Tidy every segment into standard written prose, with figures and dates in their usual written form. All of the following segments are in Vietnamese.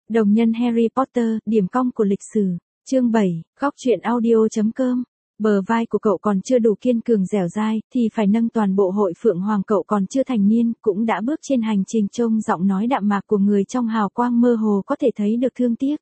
Đồng nhân Harry Potter, điểm cong của lịch sử. Chương 7, góc truyện audio.com. Bờ vai của cậu còn chưa đủ kiên cường dẻo dai, thì phải nâng toàn bộ hội Phượng Hoàng. Cậu còn chưa thành niên, cũng đã bước trên hành trình. Trông giọng nói đạm mạc của người trong hào quang mơ hồ có thể thấy được thương tiếc.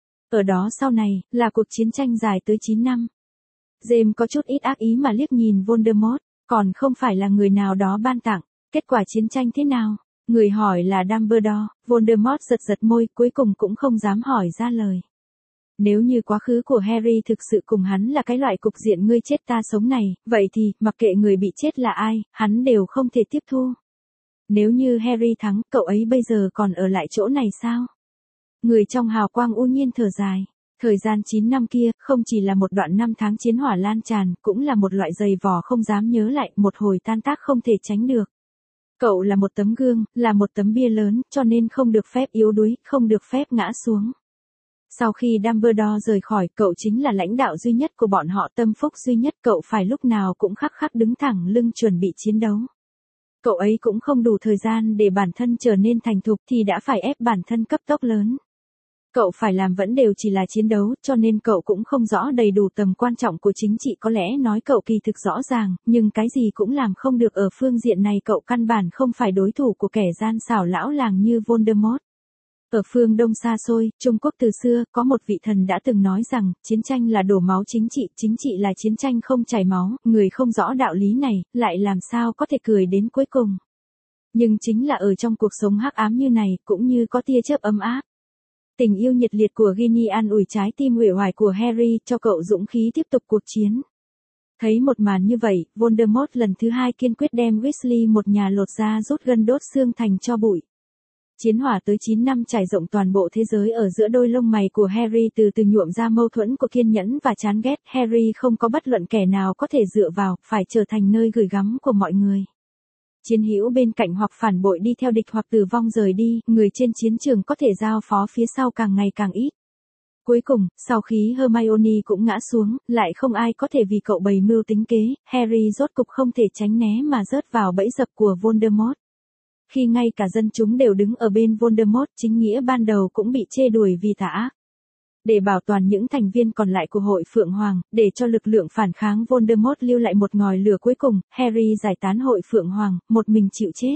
Ở đó sau này, là cuộc chiến tranh dài tới 9 năm. James có chút ít ác ý mà liếc nhìn Voldemort, còn không phải là người nào đó ban tặng. Kết quả chiến tranh thế nào? Người hỏi là Dumbledore. Voldemort giật giật môi, cuối cùng cũng không dám hỏi ra lời. Nếu như quá khứ của Harry thực sự cùng hắn là cái loại cục diện ngươi chết ta sống này, vậy thì, mặc kệ người bị chết là ai, hắn đều không thể tiếp thu. Nếu như Harry thắng, cậu ấy bây giờ còn ở lại chỗ này sao? Người trong hào quang u nhiên thở dài. Thời gian 9 năm kia, không chỉ là một đoạn năm tháng chiến hỏa lan tràn, cũng là một loại giày vò không dám nhớ lại, một hồi tan tác không thể tránh được. Cậu là một tấm gương, là một tấm bia lớn, cho nên không được phép yếu đuối, không được phép ngã xuống. Sau khi Dumbledore rời khỏi, cậu chính là lãnh đạo duy nhất của bọn họ, tâm phúc duy nhất, cậu phải lúc nào cũng khắc khắc đứng thẳng lưng chuẩn bị chiến đấu. Cậu ấy cũng không đủ thời gian để bản thân trở nên thành thục thì đã phải ép bản thân cấp tốc lớn. Cậu phải làm vẫn đều chỉ là chiến đấu, cho nên cậu cũng không rõ đầy đủ tầm quan trọng của chính trị. Có lẽ nói cậu kỳ thực rõ ràng, nhưng cái gì cũng làm không được ở phương diện này. Cậu căn bản không phải đối thủ của kẻ gian xảo lão làng như Voldemort. Ở phương Đông xa xôi, Trung Quốc từ xưa, có một vị thần đã từng nói rằng, chiến tranh là đổ máu chính trị là chiến tranh không chảy máu. Người không rõ đạo lý này, lại làm sao có thể cười đến cuối cùng. Nhưng chính là ở trong cuộc sống hắc ám như này, cũng như có tia chớp ấm áp. Tình yêu nhiệt liệt của Ginny an ủi trái tim uể oải của Harry, cho cậu dũng khí tiếp tục cuộc chiến. Thấy một màn như vậy, Voldemort lần thứ hai kiên quyết đem Weasley một nhà lột da rút gân đốt xương thành tro bụi. Chiến hỏa tới 9 năm trải rộng toàn bộ thế giới. Ở giữa đôi lông mày của Harry từ từ nhuộm ra mâu thuẫn của kiên nhẫn và chán ghét. Harry không có bất luận kẻ nào có thể dựa vào, phải trở thành nơi gửi gắm của mọi người. Chiến hữu bên cạnh hoặc phản bội đi theo địch hoặc tử vong rời đi, người trên chiến trường có thể giao phó phía sau càng ngày càng ít. Cuối cùng, sau khi Hermione cũng ngã xuống, lại không ai có thể vì cậu bày mưu tính kế, Harry rốt cục không thể tránh né mà rớt vào bẫy dập của Voldemort. Khi ngay cả dân chúng đều đứng ở bên Voldemort, chính nghĩa ban đầu cũng bị chê đuổi vì tà ác. Để bảo toàn những thành viên còn lại của hội Phượng Hoàng, để cho lực lượng phản kháng Voldemort lưu lại một ngòi lửa cuối cùng, Harry giải tán hội Phượng Hoàng, một mình chịu chết.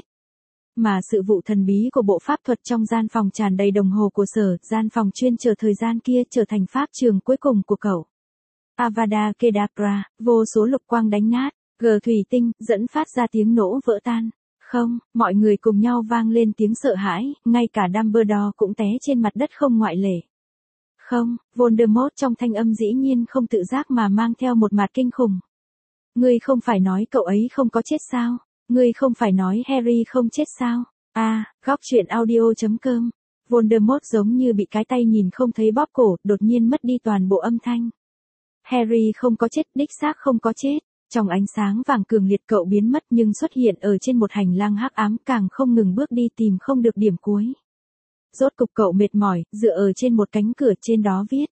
Mà sự vụ thần bí của bộ pháp thuật trong gian phòng tràn đầy đồng hồ của sở, gian phòng chuyên chờ thời gian kia trở thành pháp trường cuối cùng của cậu. Avada Kedavra, vô số lục quang đánh nát, gờ thủy tinh, dẫn phát ra tiếng nổ vỡ tan. Không, mọi người cùng nhau vang lên tiếng sợ hãi, ngay cả Dumbledore cũng té trên mặt đất không ngoại lệ. Không, Voldemort trong thanh âm dĩ nhiên không tự giác mà mang theo một mặt kinh khủng. Ngươi không phải nói cậu ấy không có chết sao? Ngươi không phải nói Harry không chết sao? Góc truyện audio.com. Voldemort giống như bị cái tay nhìn không thấy bóp cổ, đột nhiên mất đi toàn bộ âm thanh. Harry không có chết, đích xác không có chết. Trong ánh sáng vàng cường liệt cậu biến mất nhưng xuất hiện ở trên một hành lang hắc ám, càng không ngừng bước đi tìm không được điểm cuối. Rốt cục cậu mệt mỏi, dựa ở trên một cánh cửa, trên đó viết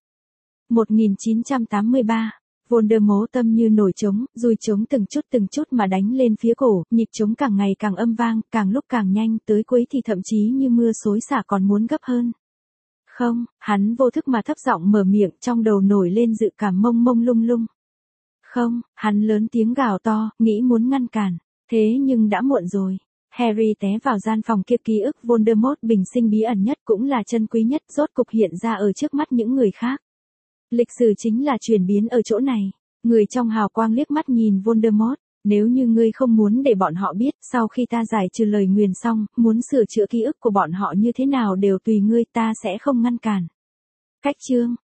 1983. Voldemort tâm như nổi trống, dùi trống từng chút mà đánh lên phía cổ, nhịp trống càng ngày càng âm vang, càng lúc càng nhanh, tới cuối thì thậm chí như mưa xối xả còn muốn gấp hơn. Không, hắn vô thức mà thấp giọng mở miệng, trong đầu nổi lên dự cảm mông mông lung lung. Không, hắn lớn tiếng gào to, nghĩ muốn ngăn cản, thế nhưng đã muộn rồi. Harry té vào gian phòng kia, ký ức Voldemort bình sinh bí ẩn nhất cũng là chân quý nhất, rốt cục hiện ra ở trước mắt những người khác. Lịch sử chính là chuyển biến ở chỗ này. Người trong hào quang liếc mắt nhìn Voldemort, nếu như ngươi không muốn để bọn họ biết, sau khi ta giải trừ lời nguyền xong, muốn sửa chữa ký ức của bọn họ như thế nào đều tùy ngươi, ta sẽ không ngăn cản. Cách chương,